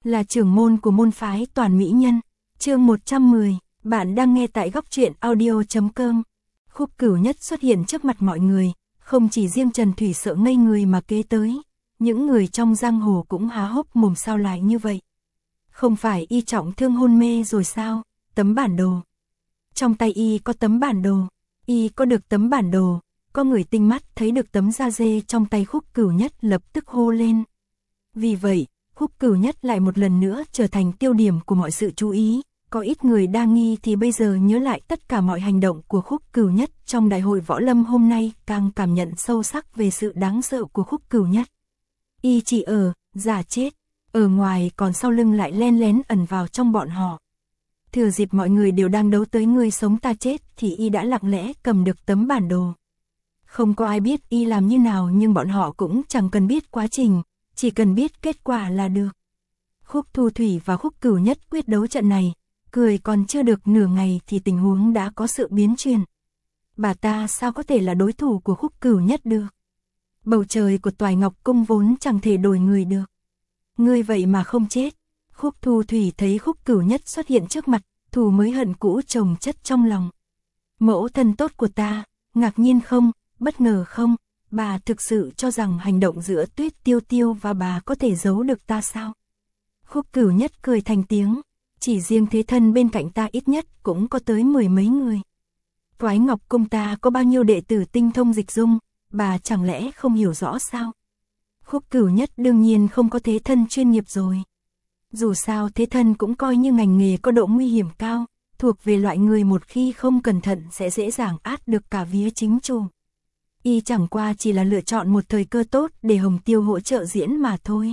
là trưởng môn của môn phái Toàn Mỹ Nhân. Chương 110, bạn đang nghe tại góc truyện audio.com. Khúc Cửu Nhất xuất hiện trước mặt mọi người, không chỉ riêng Trần Thủy sợ ngây người mà kế tới, những người trong giang hồ cũng há hốc mồm sao lại như vậy. Không phải y trọng thương hôn mê rồi sao? Tấm bản đồ. Trong tay y có tấm bản đồ, y có được tấm bản đồ. Có người tinh mắt thấy được tấm da dê trong tay Khúc Cửu Nhất lập tức hô lên. Vì vậy, Khúc Cửu Nhất lại một lần nữa trở thành tiêu điểm của mọi sự chú ý. Có ít người đa nghi thì bây giờ nhớ lại tất cả mọi hành động của Khúc Cửu Nhất trong đại hội võ lâm hôm nay, càng cảm nhận sâu sắc về sự đáng sợ của Khúc Cửu Nhất. Y chỉ giả chết, ở ngoài còn sau lưng lại len lén ẩn vào trong bọn họ. Thừa dịp mọi người đều đang đấu tới ngươi sống ta chết thì y đã lặng lẽ cầm được tấm bản đồ. Không có ai biết y làm như nào nhưng bọn họ cũng chẳng cần biết quá trình, chỉ cần biết kết quả là được. Khúc Thu Thủy và Khúc Cửu Nhất quyết đấu trận này, cười còn chưa được nửa ngày thì tình huống đã có sự biến chuyển. Bà ta sao có thể là đối thủ của Khúc Cửu Nhất được? Bầu trời của Toài Ngọc Cung vốn chẳng thể đổi người được. Ngươi vậy mà không chết. Khúc Thu Thủy thấy Khúc Cửu Nhất xuất hiện trước mặt, thù mới hận cũ chồng chất trong lòng. Mẫu thân tốt của ta, ngạc nhiên không, bất ngờ không, bà thực sự cho rằng hành động giữa Tuyết Tiêu Tiêu và bà có thể giấu được ta sao? Khúc Cửu Nhất cười thành tiếng, chỉ riêng thế thân bên cạnh ta ít nhất cũng có tới 10 mấy người. Toái Ngọc Cung ta có bao nhiêu đệ tử tinh thông dịch dung, bà chẳng lẽ không hiểu rõ sao? Khúc Cửu Nhất đương nhiên không có thế thân chuyên nghiệp rồi. Dù sao thế thân cũng coi như ngành nghề có độ nguy hiểm cao, thuộc về loại người một khi không cẩn thận sẽ dễ dàng át được cả vía chính chủ. Y chẳng qua chỉ là lựa chọn một thời cơ tốt để Hồng Tiêu hỗ trợ diễn mà thôi.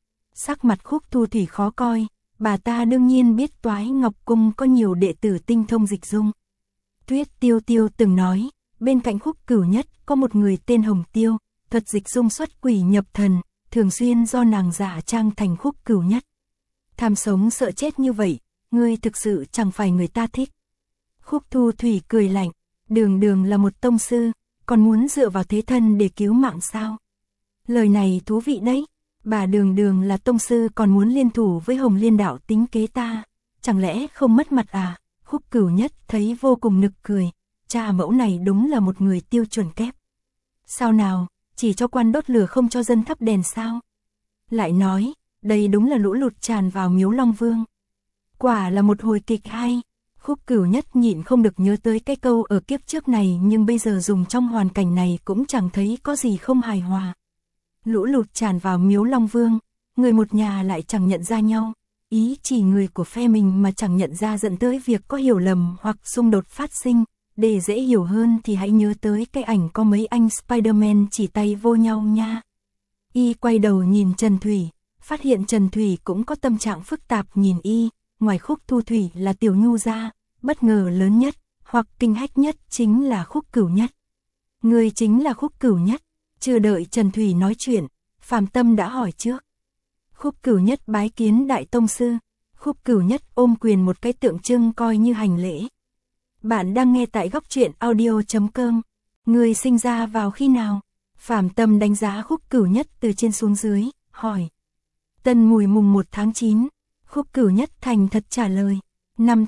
Sắc mặt Khúc Thu Thủy khó coi, bà ta đương nhiên biết Toái Ngọc Cung có nhiều đệ tử tinh thông dịch dung. Tuyết Tiêu Tiêu từng nói, bên cạnh Khúc Cửu Nhất có một người tên Hồng Tiêu, thuật dịch dung xuất quỷ nhập thần, thường xuyên do nàng giả trang thành Khúc Cửu Nhất. Tham sống sợ chết như vậy, ngươi thực sự chẳng phải người ta thích. Khúc Thu Thủy cười lạnh, đường đường là một tông sư, còn muốn dựa vào thế thân để cứu mạng sao? Lời này thú vị đấy, bà đường đường là tông sư còn muốn liên thủ với Hồng Liên đạo tính kế ta, chẳng lẽ không mất mặt à? Khúc Cửu Nhất thấy vô cùng nực cười, cha mẫu này đúng là một người tiêu chuẩn kép. Sao nào, chỉ cho quan đốt lửa không cho dân thắp đèn sao? Lại nói, đây đúng là lũ lụt tràn vào miếu Long Vương. Quả là một hồi kịch hay. Khúc Cửu Nhất nhịn không được nhớ tới cái câu ở kiếp trước này nhưng bây giờ dùng trong hoàn cảnh này cũng chẳng thấy có gì không hài hòa. Lũ lụt tràn vào miếu Long Vương, người một nhà lại chẳng nhận ra nhau. Ý chỉ người của phe mình mà chẳng nhận ra dẫn tới việc có hiểu lầm hoặc xung đột phát sinh. Để dễ hiểu hơn thì hãy nhớ tới cái ảnh có mấy anh Spider-Man chỉ tay vô nhau nha. Y quay đầu nhìn Trần Thủy, phát hiện Trần Thủy cũng có tâm trạng phức tạp nhìn y. Ngoài Khúc Thu Thủy là Tiểu Nhu ra, bất ngờ lớn nhất, hoặc kinh hách nhất chính là Khúc Cửu Nhất. Người chính là Khúc Cửu Nhất. Chưa đợi Trần Thủy nói chuyện, Phàm Tâm đã hỏi trước. Khúc Cửu Nhất bái kiến đại tông sư. Khúc Cửu Nhất ôm quyền một cái tượng trưng coi như hành lễ. Bạn đang nghe tại góc truyện audio.com. Người sinh ra vào khi nào? Phàm Tâm đánh giá Khúc Cửu Nhất từ trên xuống dưới, hỏi. Tân Mùi mùng 1 tháng 9. Khúc Cửu Nhất thành thật trả lời. Năm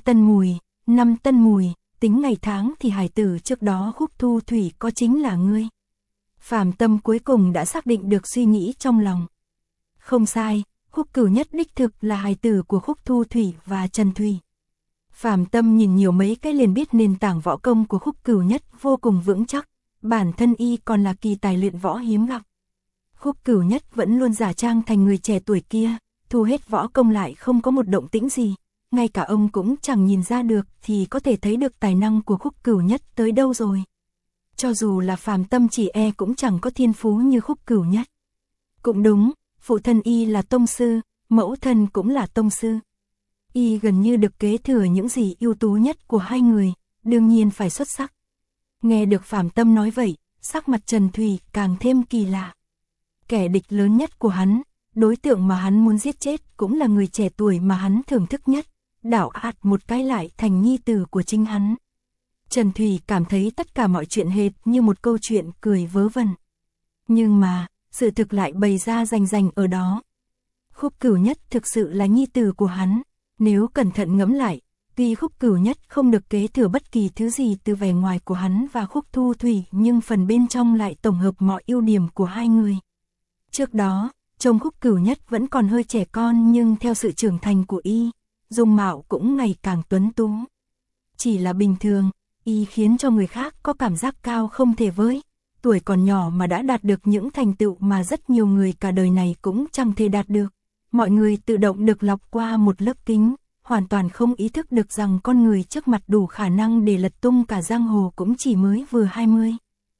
Tân Mùi, tính ngày tháng thì hải tử trước đó Khúc Thu Thủy có chính là ngươi. Phàm Tâm cuối cùng đã xác định được suy nghĩ trong lòng. Không sai, Khúc Cửu Nhất đích thực là hài tử của Khúc Thu Thủy và Trần Thủy. Phàm Tâm nhìn nhiều mấy cái liền biết nền tảng võ công của Khúc Cửu Nhất vô cùng vững chắc, bản thân y còn là kỳ tài luyện võ hiếm gặp. Khúc Cửu Nhất vẫn luôn giả trang thành người trẻ tuổi kia, thu hết võ công lại không có một động tĩnh gì, ngay cả ông cũng chẳng nhìn ra được thì có thể thấy được tài năng của Khúc Cửu Nhất tới đâu rồi. Cho dù là Phàm Tâm chỉ cũng chẳng có thiên phú như Khúc Cửu Nhất. Cũng đúng, phụ thân y là tông sư, mẫu thân cũng là tông sư. Y gần như được kế thừa những gì ưu tú nhất của hai người, đương nhiên phải xuất sắc. Nghe được Phàm Tâm nói vậy, sắc mặt Trần Thủy càng thêm kỳ lạ. Kẻ địch lớn nhất của hắn, đối tượng mà hắn muốn giết chết cũng là người trẻ tuổi mà hắn thưởng thức nhất, đảo ạt một cái lại thành nhi tử của chính hắn. Trần Thủy cảm thấy tất cả mọi chuyện hệt như một câu chuyện cười vớ vẩn. Nhưng mà, sự thực lại bày ra rành rành ở đó. Khúc Cửu Nhất thực sự là nhi tử của hắn, nếu cẩn thận ngẫm lại, tuy Khúc Cửu Nhất không được kế thừa bất kỳ thứ gì từ vẻ ngoài của hắn và Khúc Thu Thủy, nhưng phần bên trong lại tổng hợp mọi ưu điểm của hai người. Trước đó, trông Khúc Cửu Nhất vẫn còn hơi trẻ con, nhưng theo sự trưởng thành của y, dung mạo cũng ngày càng tuấn tú. Chỉ là bình thường, y khiến cho người khác có cảm giác cao không thể với. Tuổi còn nhỏ mà đã đạt được những thành tựu mà rất nhiều người cả đời này cũng chẳng thể đạt được. Mọi người tự động được lọc qua một lớp kính, hoàn toàn không ý thức được rằng con người trước mặt đủ khả năng để lật tung cả giang hồ cũng chỉ mới vừa 20.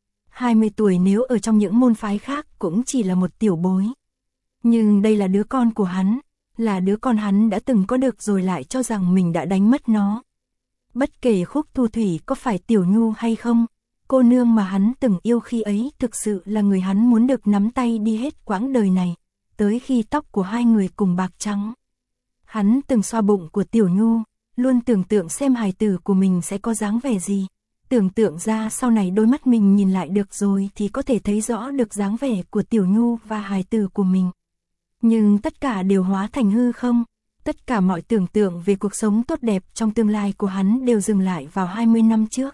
20 tuổi nếu ở trong những môn phái khác cũng chỉ là một tiểu bối. Nhưng đây là đứa con của hắn, là đứa con hắn đã từng có được rồi lại cho rằng mình đã đánh mất nó. Bất kể Khúc Thu Thủy có phải Tiểu Nhu hay không, cô nương mà hắn từng yêu khi ấy thực sự là người hắn muốn được nắm tay đi hết quãng đời này, tới khi tóc của hai người cùng bạc trắng. Hắn từng xoa bụng của Tiểu Nhu, luôn tưởng tượng xem hài tử của mình sẽ có dáng vẻ gì. Tưởng tượng ra sau này đôi mắt mình nhìn lại được rồi thì có thể thấy rõ được dáng vẻ của Tiểu Nhu và hài tử của mình. Nhưng tất cả đều hóa thành hư không. Tất cả mọi tưởng tượng về cuộc sống tốt đẹp trong tương lai của hắn đều dừng lại vào 20 năm trước.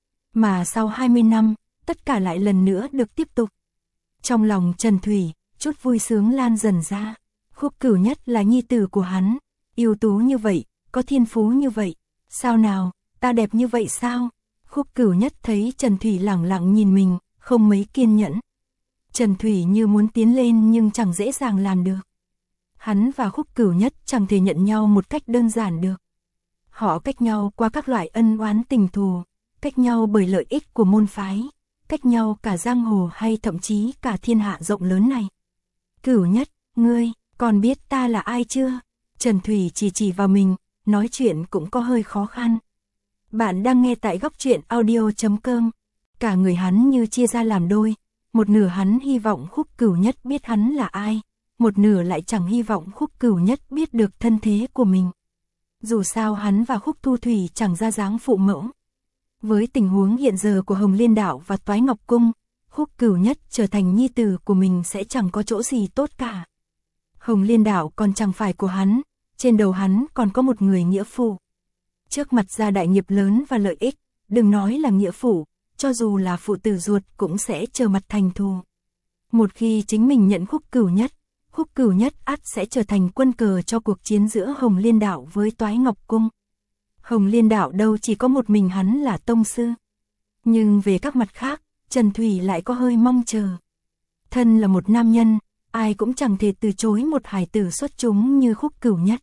Mà sau 20 năm, tất cả lại lần nữa được tiếp tục. Trong lòng Trần Thủy, chút vui sướng lan dần ra. Khúc Cửu Nhất là nhi tử của hắn, ưu tú như vậy, có thiên phú như vậy. Sao nào, ta đẹp như vậy sao? Khúc Cửu Nhất thấy Trần Thủy lẳng lặng nhìn mình, không mấy kiên nhẫn. Trần Thủy như muốn tiến lên nhưng chẳng dễ dàng làm được. Hắn và Khúc Cửu Nhất chẳng thể nhận nhau một cách đơn giản được. Họ cách nhau qua các loại ân oán tình thù, cách nhau bởi lợi ích của môn phái, cách nhau cả giang hồ hay thậm chí cả thiên hạ rộng lớn này. Cửu Nhất, ngươi, còn biết ta là ai chưa? Trần Thủy chỉ vào mình, nói chuyện cũng có hơi khó khăn. Bạn đang nghe tại Góc Truyện Audio.com. Cả người hắn như chia ra làm đôi, một nửa hắn hy vọng Khúc Cửu Nhất biết hắn là ai, một nửa lại chẳng hy vọng Khúc Cửu Nhất biết được thân thế của mình. Dù sao hắn và Khúc Thu Thủy chẳng ra dáng phụ mẫu. Với tình huống hiện giờ của Hồng Liên Đạo và Toái Ngọc Cung, Khúc Cửu Nhất trở thành nhi tử của mình sẽ chẳng có chỗ gì tốt cả. Hồng Liên Đạo còn chẳng phải của hắn, trên đầu hắn còn có một người nghĩa phụ. Trước mặt gia đại nghiệp lớn và lợi ích, đừng nói là nghĩa phụ, cho dù là phụ tử ruột cũng sẽ trở mặt thành thù. Một khi chính mình nhận Khúc Cửu Nhất ắt sẽ trở thành quân cờ cho cuộc chiến giữa Hồng Liên Đạo với Toái Ngọc Cung. Hồng Liên Đạo đâu chỉ có một mình hắn là tông sư. Nhưng về các mặt khác, Trần Thủy lại có hơi mong chờ. Thân là một nam nhân, ai cũng chẳng thể từ chối một hài tử xuất chúng như Khúc Cửu Nhất.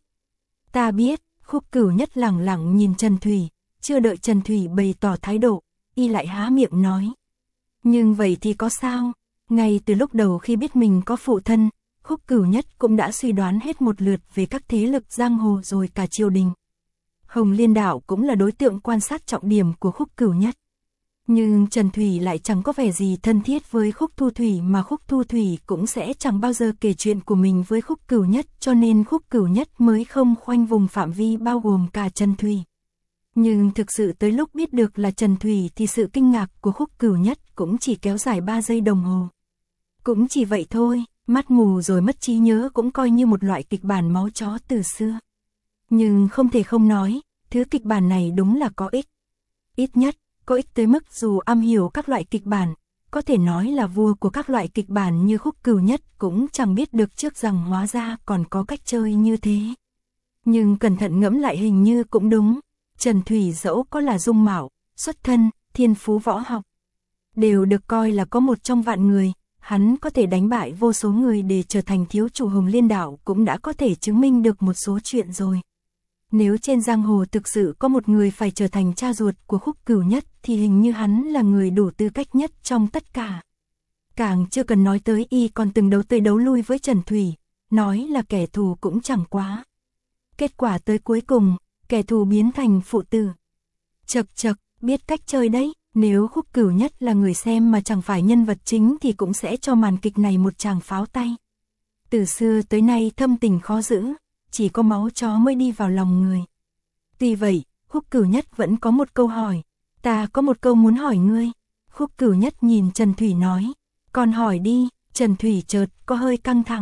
Ta biết, Khúc Cửu Nhất lẳng lặng nhìn Trần Thủy, chưa đợi Trần Thủy bày tỏ thái độ, y lại há miệng nói. Nhưng vậy thì có sao? Ngay từ lúc đầu khi biết mình có phụ thân, Khúc Cửu Nhất cũng đã suy đoán hết một lượt về các thế lực giang hồ rồi cả triều đình. Hồng Liên Đạo cũng là đối tượng quan sát trọng điểm của Khúc Cửu Nhất. Nhưng Trần Thủy lại chẳng có vẻ gì thân thiết với Khúc Thu Thủy, mà Khúc Thu Thủy cũng sẽ chẳng bao giờ kể chuyện của mình với Khúc Cửu Nhất, cho nên Khúc Cửu Nhất mới không khoanh vùng phạm vi bao gồm cả Trần Thủy. Nhưng thực sự tới lúc biết được là Trần Thủy thì sự kinh ngạc của Khúc Cửu Nhất cũng chỉ kéo dài 3 giây đồng hồ. Cũng chỉ vậy thôi, mắt mù rồi mất trí nhớ cũng coi như một loại kịch bản máu chó từ xưa. Nhưng không thể không nói, thứ kịch bản này đúng là có ích. Ít nhất, có ích tới mức dù am hiểu các loại kịch bản, có thể nói là vua của các loại kịch bản như Khúc Cửu Nhất cũng chẳng biết được trước rằng hóa ra còn có cách chơi như thế. Nhưng cẩn thận ngẫm lại hình như cũng đúng, Trần Thủy dẫu có là dung mạo, xuất thân, thiên phú võ học, đều được coi là có một trong vạn người, hắn có thể đánh bại vô số người để trở thành thiếu chủ Hồng Liên Đạo cũng đã có thể chứng minh được một số chuyện rồi. Nếu trên giang hồ thực sự có một người phải trở thành cha ruột của Khúc Cửu Nhất thì hình như hắn là người đủ tư cách nhất trong tất cả. Càng chưa cần nói tới y còn từng đấu tới đấu lui với Trần Thủy, nói là kẻ thù cũng chẳng quá. Kết quả tới cuối cùng, kẻ thù biến thành phụ tử. Chậc chậc, biết cách chơi đấy, nếu Khúc Cửu Nhất là người xem mà chẳng phải nhân vật chính thì cũng sẽ cho màn kịch này một tràng pháo tay. Từ xưa tới nay thâm tình khó giữ, chỉ có máu chó mới đi vào lòng người. Tuy vậy, Khúc Cửu Nhất vẫn có một câu hỏi. Ta có một câu muốn hỏi ngươi. Khúc Cửu Nhất nhìn Trần Thủy nói. Còn hỏi đi. Trần Thủy chợt có hơi căng thẳng.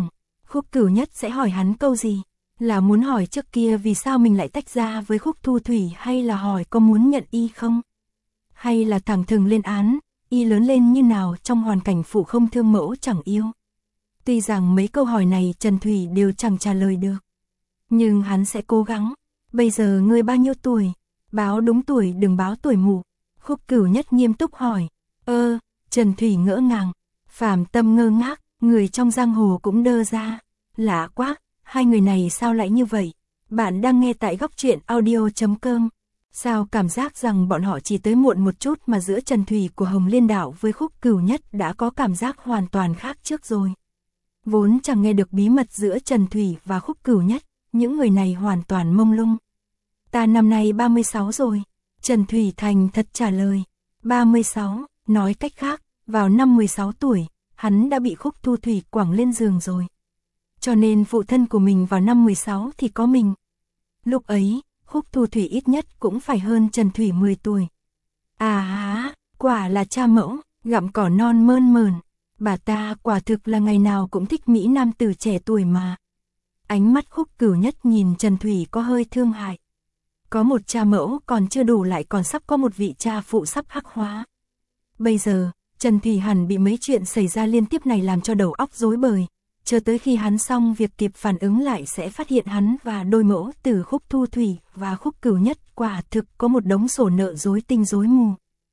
Khúc Cửu Nhất sẽ hỏi hắn câu gì? Là muốn hỏi trước kia vì sao mình lại tách ra với Khúc Thu Thủy, hay là hỏi có muốn nhận y không? Hay là thẳng thừng lên án, y lớn lên như nào trong hoàn cảnh phụ không thương mẫu chẳng yêu? Tuy rằng mấy câu hỏi này Trần Thủy đều chẳng trả lời được. Nhưng hắn sẽ cố gắng. Bây giờ ngươi bao nhiêu tuổi? Báo đúng tuổi, đừng báo tuổi mụ. Khúc Cửu Nhất nghiêm túc hỏi. Trần Thủy ngỡ ngàng. Phàm Tâm ngơ ngác, người trong giang hồ cũng đơ ra. Lạ quá, hai người này sao lại như vậy? Bạn đang nghe tại góc truyện audio.com. Sao cảm giác rằng bọn họ chỉ tới muộn một chút mà giữa Trần Thủy của Hồng Liên Đạo với Khúc Cửu Nhất đã có cảm giác hoàn toàn khác trước rồi. Vốn chẳng nghe được bí mật giữa Trần Thủy và Khúc Cửu Nhất, những người này hoàn toàn mông lung. Ta năm nay 36 rồi. Trần Thủy thành thật trả lời. 36, nói cách khác, vào năm 16 tuổi, hắn đã bị Khúc Thu Thủy quẳng lên giường rồi. Cho nên phụ thân của mình vào năm 16 thì có mình. Lúc ấy, Khúc Thu Thủy ít nhất cũng phải hơn Trần Thủy 10 tuổi. À há, quả là cha mẫu, gặm cỏ non mơn mởn. Bà ta quả thực là ngày nào cũng thích mỹ nam tử trẻ tuổi mà. Ánh mắt Khúc Cửu Nhất nhìn Trần Thủy có hơi thương hại. Có một cha mẫu còn chưa đủ lại còn sắp có một vị cha phụ sắp hắc hóa. Bây giờ, Trần Thủy hẳn bị mấy chuyện xảy ra liên tiếp này làm cho đầu óc rối bời. Chờ tới khi hắn xong việc kịp phản ứng lại sẽ phát hiện hắn và đôi mẫu tử Khúc Thu Thủy và Khúc Cửu Nhất quả thực có một đống sổ nợ rối tinh rối mù.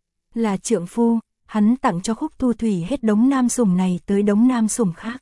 Là trượng phu, hắn tặng cho Khúc Thu Thủy hết đống nam sủng này tới đống nam sủng khác.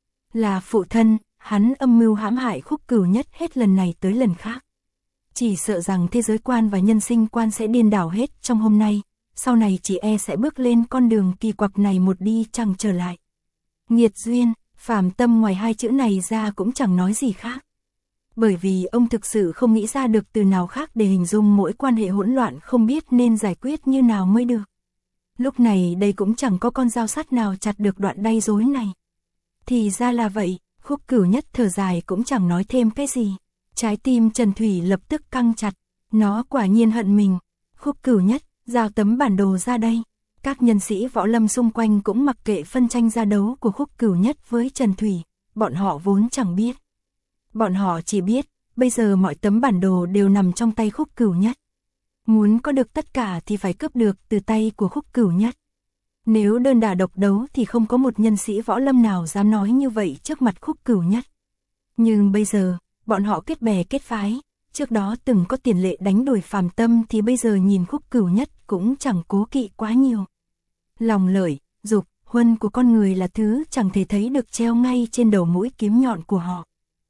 Là phụ thân, hắn âm mưu hãm hại Khúc Cửu Nhất hết lần này tới lần khác. Chỉ sợ rằng thế giới quan và nhân sinh quan sẽ điên đảo hết trong hôm nay, sau này chỉ e sẽ bước lên con đường kỳ quặc này một đi chẳng trở lại. Nghiệt duyên, Phàm Tâm ngoài hai chữ này ra cũng chẳng nói gì khác. Bởi vì ông thực sự không nghĩ ra được từ nào khác để hình dung mỗi quan hệ hỗn loạn không biết nên giải quyết như nào mới được. Lúc này đây cũng chẳng có con dao sắt nào chặt được đoạn đay rối này. Thì ra là vậy, Khúc Cửu Nhất thở dài cũng chẳng nói thêm cái gì. Trái tim Trần Thủy lập tức căng chặt, nó quả nhiên hận mình. Khúc Cửu Nhất, giao tấm bản đồ ra đây. Các nhân sĩ võ lâm xung quanh cũng mặc kệ phân tranh gia đấu của Khúc Cửu Nhất với Trần Thủy, bọn họ vốn chẳng biết. Bọn họ chỉ biết, bây giờ mọi tấm bản đồ đều nằm trong tay Khúc Cửu Nhất. Muốn có được tất cả thì phải cướp được từ tay của Khúc Cửu Nhất. Nếu đơn đả độc đấu thì không có một nhân sĩ võ lâm nào dám nói như vậy trước mặt Khúc Cửu Nhất. Nhưng bây giờ, bọn họ kết bè kết phái, trước đó từng có tiền lệ đánh đuổi Phàm Tâm thì bây giờ nhìn Khúc Cửu Nhất cũng chẳng cố kỵ quá nhiều. Lòng lợi, dục, huân của con người là thứ chẳng thể thấy được treo ngay trên đầu mũi kiếm nhọn của họ.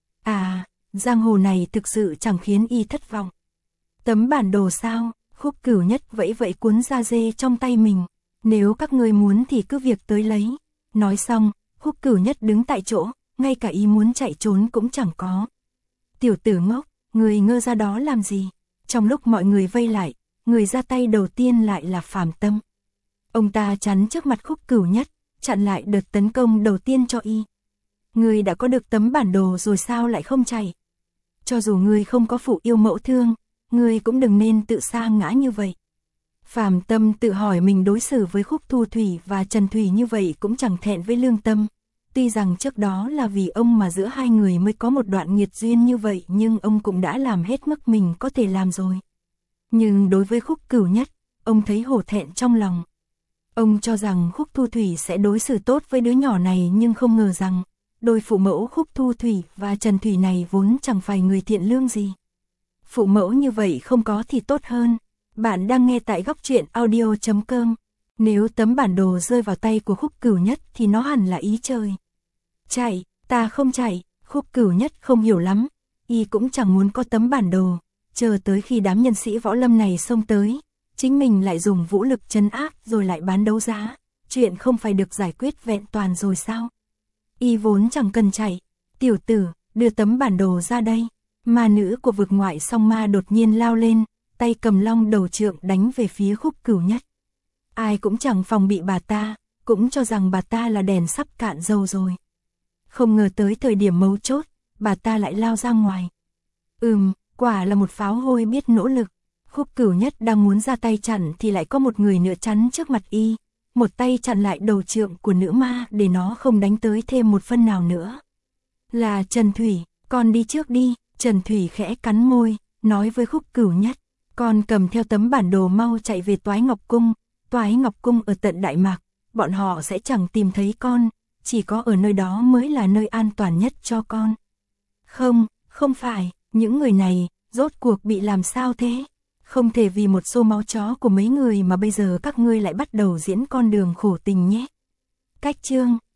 À, giang hồ này thực sự chẳng khiến y thất vọng. Tấm bản đồ sao? Khúc Cửu Nhất vẫy vẫy cuốn da dê trong tay mình. Nếu các người muốn thì cứ việc tới lấy. Nói xong, Khúc Cửu Nhất đứng tại chỗ, ngay cả ý muốn chạy trốn cũng chẳng có. Tiểu tử ngốc, người ngơ ra đó làm gì? Trong lúc mọi người vây lại, người ra tay đầu tiên lại là Phàm Tâm. Ông ta chắn trước mặt Khúc Cửu Nhất, chặn lại đợt tấn công đầu tiên cho y. Người đã có được tấm bản đồ rồi sao lại không chạy? Cho dù người không có phụ yêu mẫu thương, người cũng đừng nên tự sa ngã như vậy. Phàm Tâm tự hỏi mình đối xử với Khúc Thu Thủy và Trần Thủy như vậy cũng chẳng thẹn với lương tâm. Tuy rằng trước đó là vì ông mà giữa hai người mới có một đoạn nghiệt duyên như vậy, nhưng ông cũng đã làm hết mức mình có thể làm rồi. Nhưng đối với Khúc Cửu Nhất, ông thấy hổ thẹn trong lòng. Ông cho rằng Khúc Thu Thủy sẽ đối xử tốt với đứa nhỏ này, nhưng không ngờ rằng đôi phụ mẫu Khúc Thu Thủy và Trần Thủy này vốn chẳng phải người thiện lương gì. Phụ mẫu như vậy không có thì tốt hơn. Bạn đang nghe tại góc truyện audio.com. Nếu tấm bản đồ rơi vào tay của Khúc Cửu Nhất thì nó hẳn là ý trời. Chạy, ta không chạy. Khúc Cửu Nhất không hiểu lắm. Y cũng chẳng muốn có tấm bản đồ. Chờ tới khi đám nhân sĩ võ lâm này xông tới, chính mình lại dùng vũ lực trấn áp rồi lại bán đấu giá. Chuyện không phải được giải quyết vẹn toàn rồi sao? Y vốn chẳng cần chạy. Tiểu tử, đưa tấm bản đồ ra đây. Ma nữ của vực ngoại song ma đột nhiên lao lên, tay cầm long đầu trượng đánh về phía Khúc Cửu Nhất. Ai cũng chẳng phòng bị bà ta, cũng cho rằng bà ta là đèn sắp cạn dầu rồi. Không ngờ tới thời điểm mấu chốt, bà ta lại lao ra ngoài. Quả là một pháo hôi biết nỗ lực. Khúc Cửu Nhất đang muốn ra tay chặn thì lại có một người nữa chắn trước mặt y, một tay chặn lại đầu trượng của nữ ma để nó không đánh tới thêm một phân nào nữa. Là Trần Thủy, con đi trước đi. Trần Thủy khẽ cắn môi, nói với Khúc Cửu Nhất, con cầm theo tấm bản đồ mau chạy về Toái Ngọc Cung. Toái Ngọc Cung ở tận Đại Mạc, bọn họ sẽ chẳng tìm thấy con, chỉ có ở nơi đó mới là nơi an toàn nhất cho con. Không, không phải, những người này, rốt cuộc bị làm sao thế? Không thể vì một xô máu chó của mấy người mà bây giờ các ngươi lại bắt đầu diễn con đường khổ tình nhé. Cách chương